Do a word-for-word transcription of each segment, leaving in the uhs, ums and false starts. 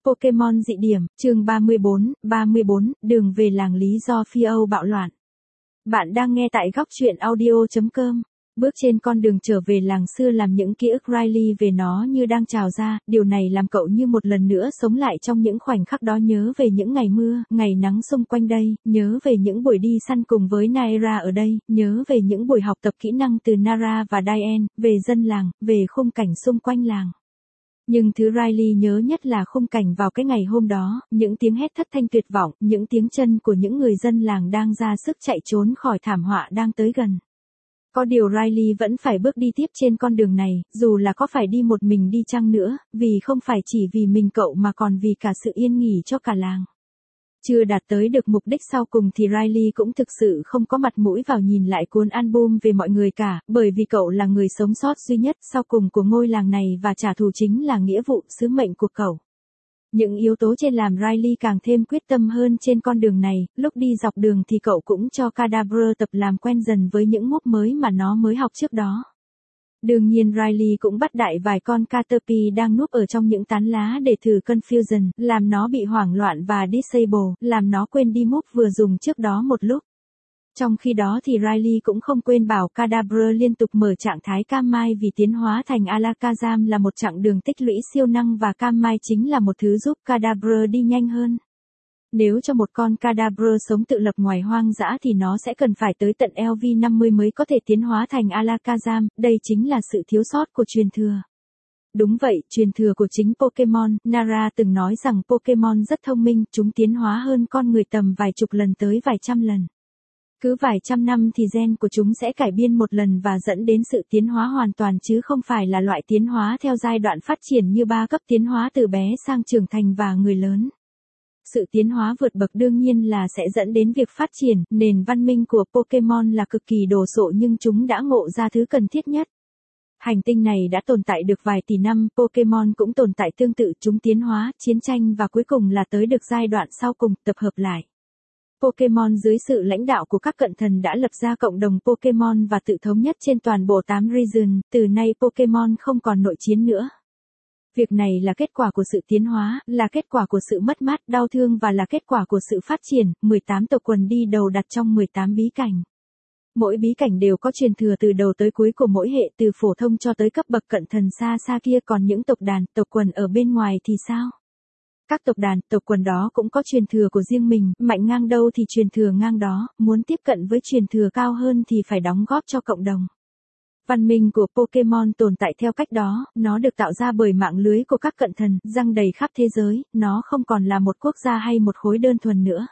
Pokemon dị điểm, chương ba mươi bốn, ba mươi bốn, đường về làng lý do Phi Âu bạo loạn. Bạn đang nghe tại góc truyện audio chấm com. Bước trên con đường trở về làng xưa làm những ký ức Riley về nó như đang trào ra, điều này làm cậu như một lần nữa sống lại trong những khoảnh khắc đó, nhớ về những ngày mưa, ngày nắng xung quanh đây, nhớ về những buổi đi săn cùng với Naira ở đây, nhớ về những buổi học tập kỹ năng từ Nara và Diane, về dân làng, về khung cảnh xung quanh làng. Nhưng thứ Riley nhớ nhất là khung cảnh vào cái ngày hôm đó, những tiếng hét thất thanh tuyệt vọng, những tiếng chân của những người dân làng đang ra sức chạy trốn khỏi thảm họa đang tới gần. Có điều Riley vẫn phải bước đi tiếp trên con đường này, dù là có phải đi một mình đi chăng nữa, vì không phải chỉ vì mình cậu mà còn vì cả sự yên nghỉ cho cả làng. Chưa đạt tới được mục đích sau cùng thì Riley cũng thực sự không có mặt mũi vào nhìn lại cuốn album về mọi người cả, bởi vì cậu là người sống sót duy nhất sau cùng của ngôi làng này và trả thù chính là nghĩa vụ, sứ mệnh của cậu. Những yếu tố trên làm Riley càng thêm quyết tâm hơn trên con đường này, lúc đi dọc đường thì cậu cũng cho Kadabra tập làm quen dần với những move mới mà nó mới học trước đó. Đương nhiên Riley cũng bắt đại vài con Caterpie đang núp ở trong những tán lá để thử Confusion, làm nó bị hoảng loạn và Disable, làm nó quên đi move vừa dùng trước đó một lúc. Trong khi đó thì Riley cũng không quên bảo Kadabra liên tục mở trạng thái Kamai vì tiến hóa thành Alakazam là một chặng đường tích lũy siêu năng và Kamai chính là một thứ giúp Kadabra đi nhanh hơn. Nếu cho một con Kadabra sống tự lập ngoài hoang dã thì nó sẽ cần phải tới tận L V năm mươi mới có thể tiến hóa thành Alakazam, đây chính là sự thiếu sót của truyền thừa. Đúng vậy, truyền thừa của chính Pokemon, Nara từng nói rằng Pokemon rất thông minh, chúng tiến hóa hơn con người tầm vài chục lần tới vài trăm lần. Cứ vài trăm năm thì gen của chúng sẽ cải biên một lần và dẫn đến sự tiến hóa hoàn toàn chứ không phải là loại tiến hóa theo giai đoạn phát triển như ba cấp tiến hóa từ bé sang trưởng thành và người lớn. Sự tiến hóa vượt bậc đương nhiên là sẽ dẫn đến việc phát triển, nền văn minh của Pokemon là cực kỳ đồ sộ nhưng chúng đã ngộ ra thứ cần thiết nhất. Hành tinh này đã tồn tại được vài tỷ năm, Pokemon cũng tồn tại tương tự, chúng tiến hóa, chiến tranh và cuối cùng là tới được giai đoạn sau cùng, tập hợp lại. Pokemon dưới sự lãnh đạo của các cận thần đã lập ra cộng đồng Pokemon và tự thống nhất trên toàn bộ tám region, từ nay Pokemon không còn nội chiến nữa. Việc này là kết quả của sự tiến hóa, là kết quả của sự mất mát, đau thương và là kết quả của sự phát triển, mười tám tộc quần đi đầu đặt trong mười tám bí cảnh. Mỗi bí cảnh đều có truyền thừa từ đầu tới cuối của mỗi hệ, từ phổ thông cho tới cấp bậc cận thần xa xa kia, còn những tộc đàn, tộc quần ở bên ngoài thì sao? Các tộc đàn, tộc quần đó cũng có truyền thừa của riêng mình, mạnh ngang đâu thì truyền thừa ngang đó, muốn tiếp cận với truyền thừa cao hơn thì phải đóng góp cho cộng đồng. Văn minh của Pokemon tồn tại theo cách đó, nó được tạo ra bởi mạng lưới của các cận thần, răng đầy khắp thế giới, nó không còn là một quốc gia hay một khối đơn thuần nữa.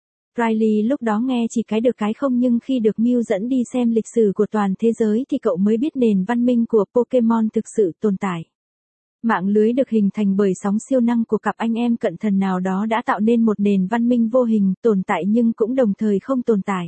Riley lúc đó nghe chỉ cái được cái không, nhưng khi được Mew dẫn đi xem lịch sử của toàn thế giới thì cậu mới biết nền văn minh của Pokemon thực sự tồn tại. Mạng lưới được hình thành bởi sóng siêu năng của cặp anh em cận thần nào đó đã tạo nên một nền văn minh vô hình, tồn tại nhưng cũng đồng thời không tồn tại.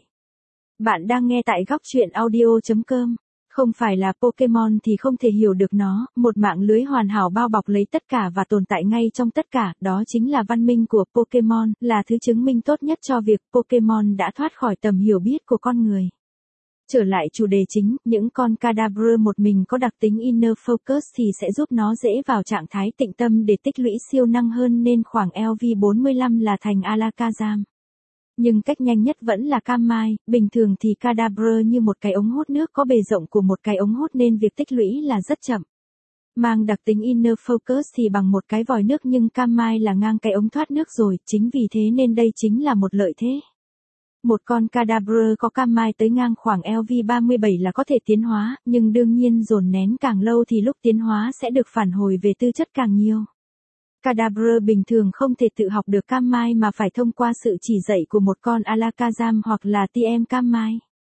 Bạn đang nghe tại góc truyện audio chấm com. Không phải là Pokemon thì không thể hiểu được nó, một mạng lưới hoàn hảo bao bọc lấy tất cả và tồn tại ngay trong tất cả, đó chính là văn minh của Pokemon, là thứ chứng minh tốt nhất cho việc Pokemon đã thoát khỏi tầm hiểu biết của con người. Trở lại chủ đề chính, những con Kadabra một mình có đặc tính Inner Focus thì sẽ giúp nó dễ vào trạng thái tịnh tâm để tích lũy siêu năng hơn, nên khoảng L V bốn mươi lăm là thành Alakazam. Nhưng cách nhanh nhất vẫn là Kamai, bình thường thì Kadabra như một cái ống hút nước có bề rộng của một cái ống hút nên việc tích lũy là rất chậm. Mang đặc tính Inner Focus thì bằng một cái vòi nước, nhưng Kamai là ngang cái ống thoát nước rồi, chính vì thế nên đây chính là một lợi thế. Một con Kadabra có Kamai tới ngang khoảng L V ba mươi bảy là có thể tiến hóa, nhưng đương nhiên dồn nén càng lâu thì lúc tiến hóa sẽ được phản hồi về tư chất càng nhiều. Kadabra bình thường không thể tự học được Kamai mà phải thông qua sự chỉ dạy của một con Alakazam hoặc là tê em Kamai.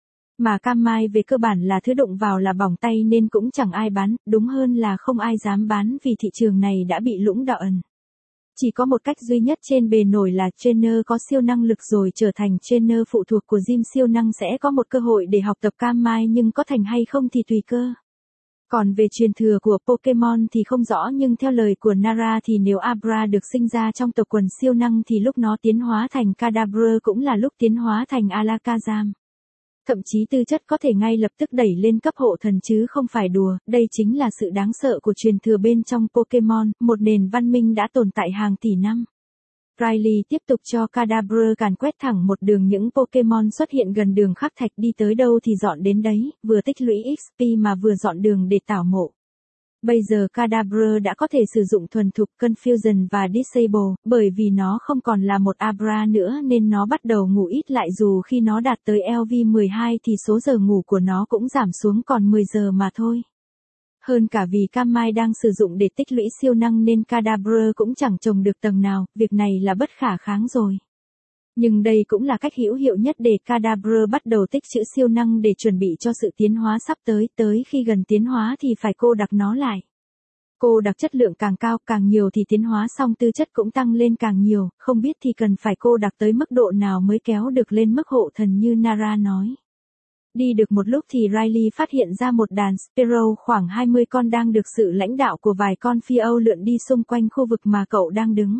Mà Kamai về cơ bản là thứ đụng vào là bỏng tay nên cũng chẳng ai bán, đúng hơn là không ai dám bán vì thị trường này đã bị lũng đoạn. Chỉ có một cách duy nhất trên bề nổi là trainer có siêu năng lực rồi trở thành trainer phụ thuộc của gym siêu năng sẽ có một cơ hội để học tập Kamai, nhưng có thành hay không thì tùy cơ. Còn về truyền thừa của Pokemon thì không rõ, nhưng theo lời của Nara thì nếu Abra được sinh ra trong tộc quần siêu năng thì lúc nó tiến hóa thành Kadabra cũng là lúc tiến hóa thành Alakazam. Thậm chí tư chất có thể ngay lập tức đẩy lên cấp hộ thần chứ không phải đùa, đây chính là sự đáng sợ của truyền thừa bên trong Pokemon, một nền văn minh đã tồn tại hàng tỷ năm. Riley tiếp tục cho Kadabra càn quét thẳng một đường những Pokemon xuất hiện gần đường khắc thạch đi tới đâu thì dọn đến đấy, vừa tích lũy ích pê mà vừa dọn đường để tảo mộ. Bây giờ Kadabra đã có thể sử dụng thuần thục Confusion và Disable, bởi vì nó không còn là một Abra nữa nên nó bắt đầu ngủ ít lại dù khi nó đạt tới L V mười hai thì số giờ ngủ của nó cũng giảm xuống còn mười giờ mà thôi. Hơn cả vì Kamai đang sử dụng để tích lũy siêu năng nên Kadabra cũng chẳng trồng được tầng nào, việc này là bất khả kháng rồi. Nhưng đây cũng là cách hữu hiệu nhất để Kadabra bắt đầu tích trữ siêu năng để chuẩn bị cho sự tiến hóa sắp tới, tới khi gần tiến hóa thì phải cô đặc nó lại. Cô đặc chất lượng càng cao càng nhiều thì tiến hóa xong tư chất cũng tăng lên càng nhiều, không biết thì cần phải cô đặc tới mức độ nào mới kéo được lên mức hộ thần như Nara nói. Đi được một lúc thì Riley phát hiện ra một đàn Sparrow khoảng hai mươi con đang được sự lãnh đạo của vài con phi âu lượn đi xung quanh khu vực mà cậu đang đứng.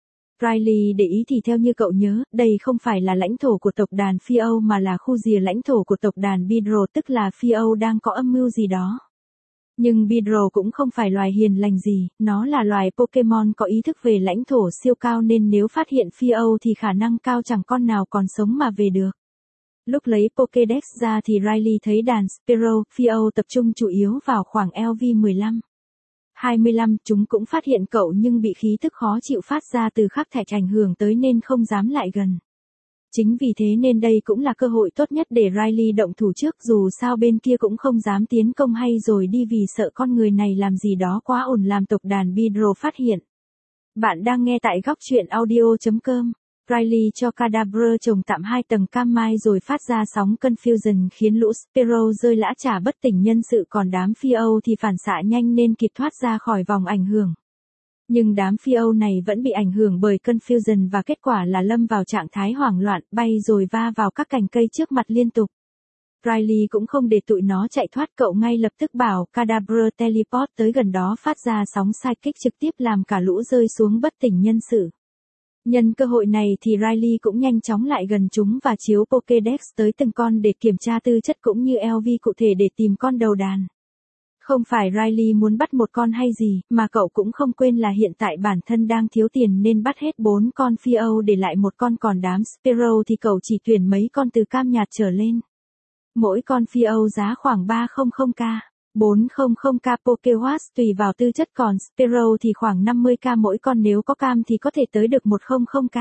Riley để ý thì theo như cậu nhớ, đây không phải là lãnh thổ của tộc đàn phi âu mà là khu rìa lãnh thổ của tộc đàn Beedrill, tức là phi âu đang có âm mưu gì đó. Nhưng Beedrill cũng không phải loài hiền lành gì, nó là loài Pokemon có ý thức về lãnh thổ siêu cao nên nếu phát hiện phi âu thì khả năng cao chẳng con nào còn sống mà về được. Lúc lấy Pokédex ra thì Riley thấy đàn Sparrow, phi âu tập trung chủ yếu vào khoảng L V mười lăm. hai mươi lăm, chúng cũng phát hiện cậu nhưng bị khí tức khó chịu phát ra từ khắc thạch ảnh hưởng tới nên không dám lại gần. Chính vì thế nên đây cũng là cơ hội tốt nhất để Riley động thủ trước, dù sao bên kia cũng không dám tiến công hay rồi đi vì sợ con người này làm gì đó quá ổn làm tộc đàn Beedrill phát hiện. Bạn đang nghe tại góc truyện audio chấm com. Riley cho Kadabra trồng tạm hai tầng Kamai rồi phát ra sóng Confusion khiến lũ Sparrow rơi lã chả bất tỉnh nhân sự, còn đám phi âu thì phản xạ nhanh nên kịp thoát ra khỏi vòng ảnh hưởng. Nhưng đám phi âu này vẫn bị ảnh hưởng bởi Confusion và kết quả là lâm vào trạng thái hoảng loạn, bay rồi va vào các cành cây trước mặt liên tục. Riley cũng không để tụi nó chạy thoát, cậu ngay lập tức bảo Kadabra teleport tới gần đó phát ra sóng psychic trực tiếp làm cả lũ rơi xuống bất tỉnh nhân sự. Nhân cơ hội này thì Riley cũng nhanh chóng lại gần chúng và chiếu Pokédex tới từng con để kiểm tra tư chất cũng như L V cụ thể để tìm con đầu đàn. Không phải Riley muốn bắt một con hay gì, mà cậu cũng không quên là hiện tại bản thân đang thiếu tiền nên bắt hết bốn con phi âu để lại một con, còn đám Sparrow thì cậu chỉ tuyển mấy con từ cam nhạt trở lên. Mỗi con phi âu giá khoảng ba trăm k, bốn trăm k Pokéwatt tùy vào tư chất, còn Sparrow thì khoảng năm mươi k mỗi con, nếu có cam thì có thể tới được một trăm k.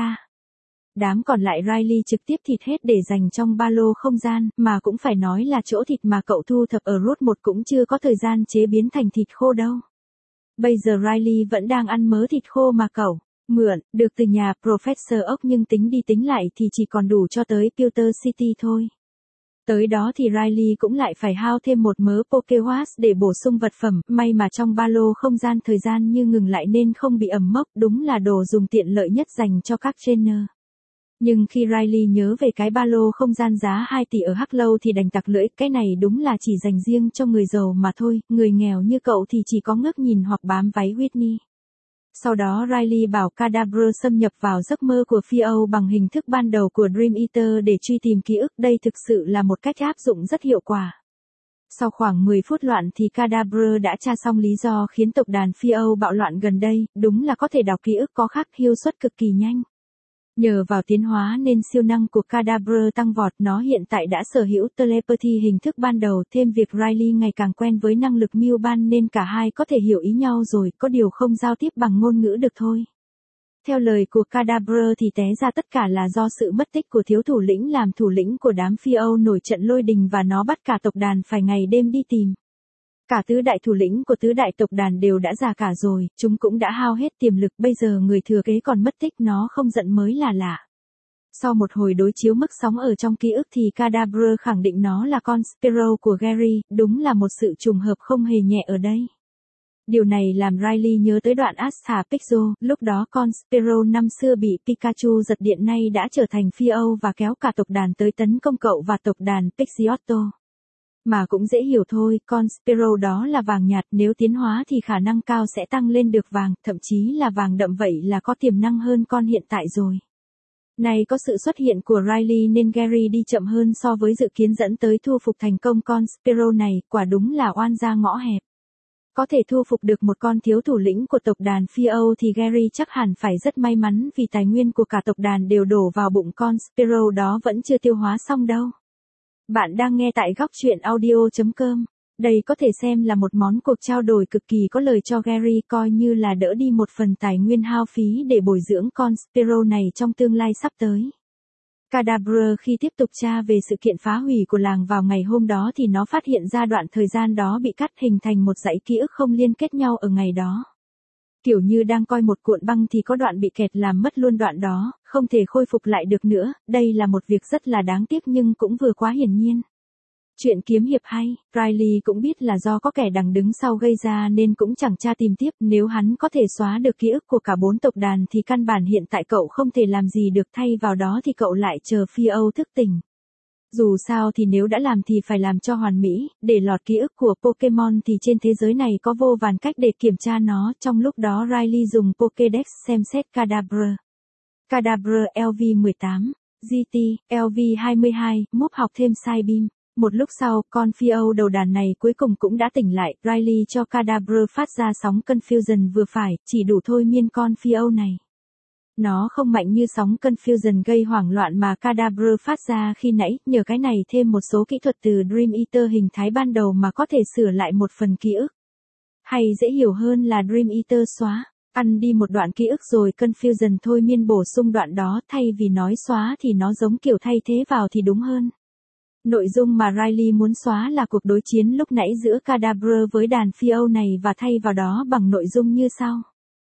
Đám còn lại Riley trực tiếp thịt hết để dành trong ba lô không gian, mà cũng phải nói là chỗ thịt mà cậu thu thập ở Route một cũng chưa có thời gian chế biến thành thịt khô đâu. Bây giờ Riley vẫn đang ăn mớ thịt khô mà cậu mượn được từ nhà Professor Oak, nhưng tính đi tính lại thì chỉ còn đủ cho tới Pewter City thôi. Tới đó thì Riley cũng lại phải hao thêm một mớ Pokéwatt để bổ sung vật phẩm, may mà trong ba lô không gian thời gian như ngừng lại nên không bị ẩm mốc, đúng là đồ dùng tiện lợi nhất dành cho các trainer. Nhưng khi Riley nhớ về cái ba lô không gian giá hai tỷ ở Harlow thì đành tặc lưỡi, cái này đúng là chỉ dành riêng cho người giàu mà thôi, người nghèo như cậu thì chỉ có ngước nhìn hoặc bám váy Whitney. Sau đó Riley bảo Kadabra xâm nhập vào giấc mơ của phi âu bằng hình thức ban đầu của Dream Eater để truy tìm ký ức, đây thực sự là một cách áp dụng rất hiệu quả. Sau khoảng mười phút loạn thì Kadabra đã tra xong lý do khiến tộc đàn phi âu bạo loạn gần đây, đúng là có thể đọc ký ức có khắc hiệu suất cực kỳ nhanh. Nhờ vào tiến hóa nên siêu năng của Kadabra tăng vọt, nó hiện tại đã sở hữu telepathy hình thức ban đầu, thêm việc Riley ngày càng quen với năng lực mưu ban nên cả hai có thể hiểu ý nhau rồi, có điều không giao tiếp bằng ngôn ngữ được thôi. Theo lời của Kadabra thì té ra tất cả là do sự mất tích của thiếu thủ lĩnh làm thủ lĩnh của đám phi âu nổi trận lôi đình và nó bắt cả tộc đàn phải ngày đêm đi tìm. Cả tứ đại thủ lĩnh của tứ đại tộc đàn đều đã già cả rồi, chúng cũng đã hao hết tiềm lực, bây giờ người thừa kế còn mất tích, nó không giận mới là lạ. Sau một hồi đối chiếu mức sóng ở trong ký ức thì Kadabra khẳng định nó là con Sparrow của Gary, đúng là một sự trùng hợp không hề nhẹ ở đây. Điều này làm Riley nhớ tới đoạn Asha Pixel, lúc đó con Sparrow năm xưa bị Pikachu giật điện nay đã trở thành phi âu và kéo cả tộc đàn tới tấn công cậu và tộc đàn Pidgeotto. Mà cũng dễ hiểu thôi, con Sparrow đó là vàng nhạt, nếu tiến hóa thì khả năng cao sẽ tăng lên được vàng, thậm chí là vàng đậm, vậy là có tiềm năng hơn con hiện tại rồi. Này có sự xuất hiện của Riley nên Gary đi chậm hơn so với dự kiến dẫn tới thu phục thành công con Sparrow này, quả đúng là oan ra ngõ hẹp. Có thể thu phục được một con thiếu thủ lĩnh của tộc đàn Phi Âu thì Gary chắc hẳn phải rất may mắn vì tài nguyên của cả tộc đàn đều đổ vào bụng con Sparrow đó vẫn chưa tiêu hóa xong đâu. Bạn đang nghe tại góc truyện audio chấm com. Đây có thể xem là một món cuộc trao đổi cực kỳ có lời cho Gary, coi như là đỡ đi một phần tài nguyên hao phí để bồi dưỡng con Sparrow này trong tương lai sắp tới. Cadabra khi tiếp tục tra về sự kiện phá hủy của làng vào ngày hôm đó thì nó phát hiện ra đoạn thời gian đó bị cắt hình thành một dãy ký ức không liên kết nhau ở ngày đó. Kiểu như đang coi một cuộn băng thì có đoạn bị kẹt làm mất luôn đoạn đó, không thể khôi phục lại được nữa, đây là một việc rất là đáng tiếc nhưng cũng vừa quá hiển nhiên. Chuyện kiếm hiệp hay, Riley cũng biết là do có kẻ đằng đứng sau gây ra nên cũng chẳng tra tìm tiếp, nếu hắn có thể xóa được ký ức của cả bốn tộc đàn thì căn bản hiện tại cậu không thể làm gì được, thay vào đó thì cậu lại chờ Phi Âu thức tỉnh. Dù sao thì nếu đã làm thì phải làm cho hoàn mỹ, để lọt ký ức của Pokemon thì trên thế giới này có vô vàn cách để kiểm tra nó, trong lúc đó Riley dùng Pokédex xem xét Cadabra. Cadabra L V mười tám, G T, L V hai mươi hai, múp học thêm Psybeam. Một lúc sau, con Phi Âu đầu đàn này cuối cùng cũng đã tỉnh lại, Riley cho Cadabra phát ra sóng Confusion vừa phải, chỉ đủ thôi miên con Phi Âu này. Nó không mạnh như sóng Confusion gây hoảng loạn mà Cadabra phát ra khi nãy, nhờ cái này thêm một số kỹ thuật từ Dream Eater hình thái ban đầu mà có thể sửa lại một phần ký ức. Hay dễ hiểu hơn là Dream Eater xóa, ăn đi một đoạn ký ức rồi Confusion thôi miên bổ sung đoạn đó, thay vì nói xóa thì nó giống kiểu thay thế vào thì đúng hơn. Nội dung mà Riley muốn xóa là cuộc đối chiến lúc nãy giữa Cadabra với đàn Phi Âu này và thay vào đó bằng nội dung như sau.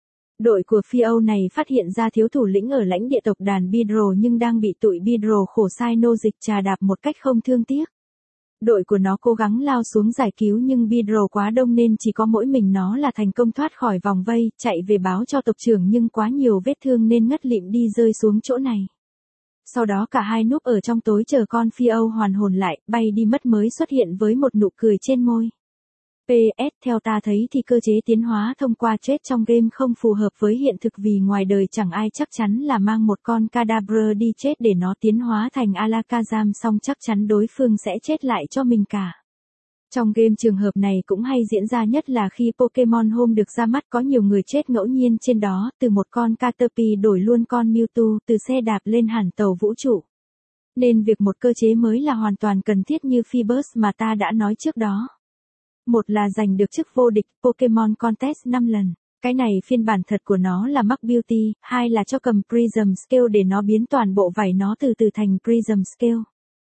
Đội của Phi Âu này phát hiện ra thiếu thủ lĩnh ở lãnh địa tộc đàn Beedrill nhưng đang bị tụi Beedrill khổ sai nô dịch trà đạp một cách không thương tiếc. Đội của nó cố gắng lao xuống giải cứu nhưng Beedrill quá đông nên chỉ có mỗi mình nó là thành công thoát khỏi vòng vây, chạy về báo cho tộc trưởng nhưng quá nhiều vết thương nên ngất lịm đi rơi xuống chỗ này. Sau đó cả hai núp ở trong tối chờ con Phi Âu hoàn hồn lại, bay đi mất mới xuất hiện với một nụ cười trên môi. pê ét Theo ta thấy thì cơ chế tiến hóa thông qua chết trong game không phù hợp với hiện thực vì ngoài đời chẳng ai chắc chắn là mang một con Cadabra đi chết để nó tiến hóa thành Alakazam xong chắc chắn đối phương sẽ chết lại cho mình cả. Trong game trường hợp này cũng hay diễn ra nhất là khi Pokemon Home được ra mắt có nhiều người chết ngẫu nhiên trên đó, từ một con Caterpie đổi luôn con Mewtwo, từ xe đạp lên hẳn tàu vũ trụ. Nên việc một cơ chế mới là hoàn toàn cần thiết như Phoebus mà ta đã nói trước đó. Một là giành được chức vô địch Pokemon Contest năm lần. Cái này phiên bản thật của nó là Max Beauty, hai là cho cầm Prism Scale để nó biến toàn bộ vảy nó từ từ thành Prism Scale.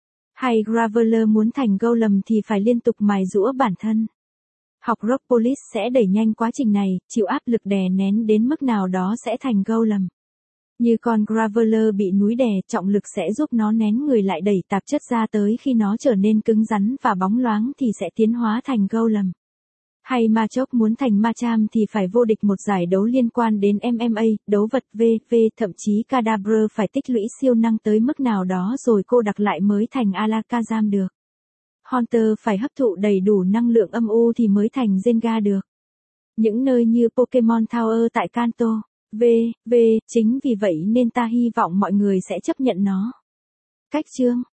Hay Graveler muốn thành Golem thì phải liên tục mài giũa bản thân. Học Rock Police sẽ đẩy nhanh quá trình này, chịu áp lực đè nén đến mức nào đó sẽ thành Golem. Như con Graveler bị núi đè, trọng lực sẽ giúp nó nén người lại đẩy tạp chất ra tới khi nó trở nên cứng rắn và bóng loáng thì sẽ tiến hóa thành Golem. Hay Machop muốn thành Machamp thì phải vô địch một giải đấu liên quan đến em em a, đấu vật vê vê, thậm chí Cadabra phải tích lũy siêu năng tới mức nào đó rồi cô đặc lại mới thành Alakazam được. Haunter phải hấp thụ đầy đủ năng lượng âm u thì mới thành Jenga được. Những nơi như Pokemon Tower tại Kanto, vê vê, chính vì vậy nên ta hy vọng mọi người sẽ chấp nhận nó. Cách chương